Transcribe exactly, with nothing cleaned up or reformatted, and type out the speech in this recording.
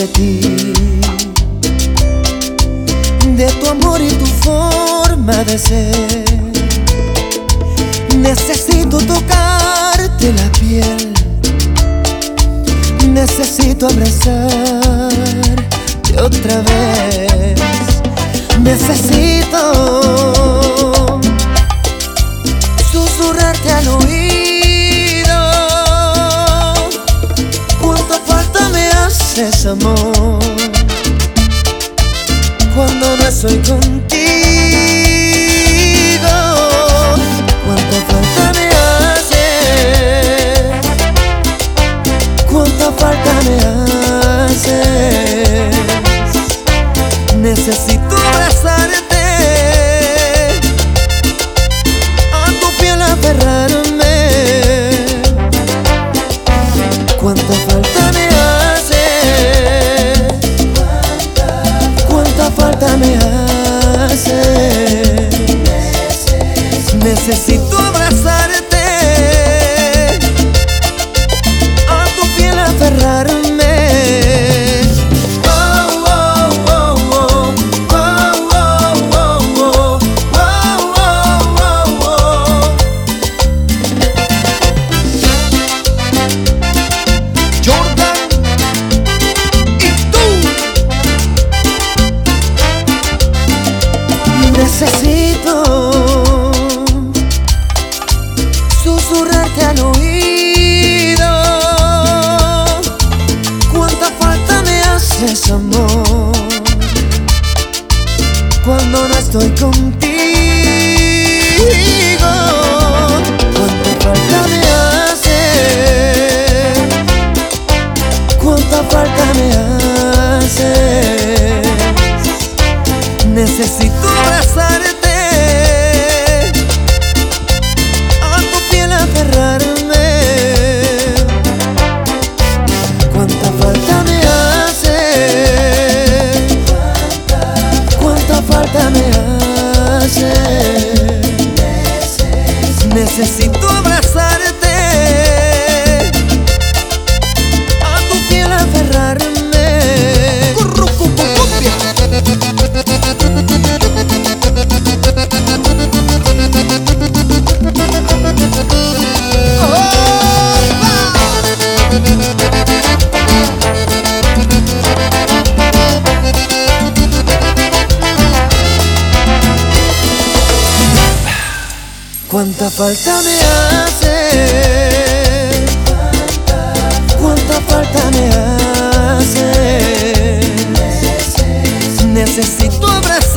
de ti, de tu amor y tu forma de ser. Necesito tocarte la piel, necesito abrazarte otra vez. Necesito susurrarte al oído. Cuánta falta me haces, amor, cuando no estoy contigo. Cuánta falta me haces, cuánta falta me haces. Necesito abrazarte, a tu piel aferrarme. Cuánta falta me haces, cuánta falta me haces. Necesito abrazarte, a tu piel aferrarme. Necesito susurrarte al oído. Cuánta falta me haces, amor, cuando no estoy contigo. Cuánta falta me haces, cuánta falta me haces. Necesito abrazarte, a tu piel aferrarme. Cuánta falta me hace, cuánta falta me hace. Necesito abrazarte, a tu piel aferrarme. Cuánta falta me hace, cuánta falta me hace. Necesito abrazar.